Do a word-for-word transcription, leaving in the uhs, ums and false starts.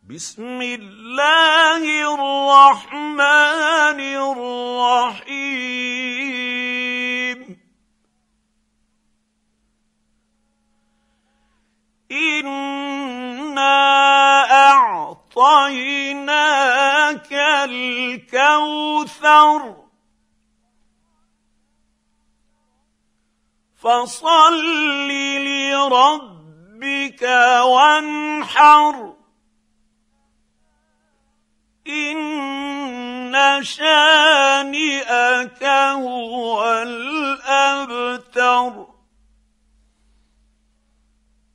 بسم الله الرحمن الرحيم إنا أعطيناك الكوثر فصل لربك وانحر إن شانئك هو الأبتر.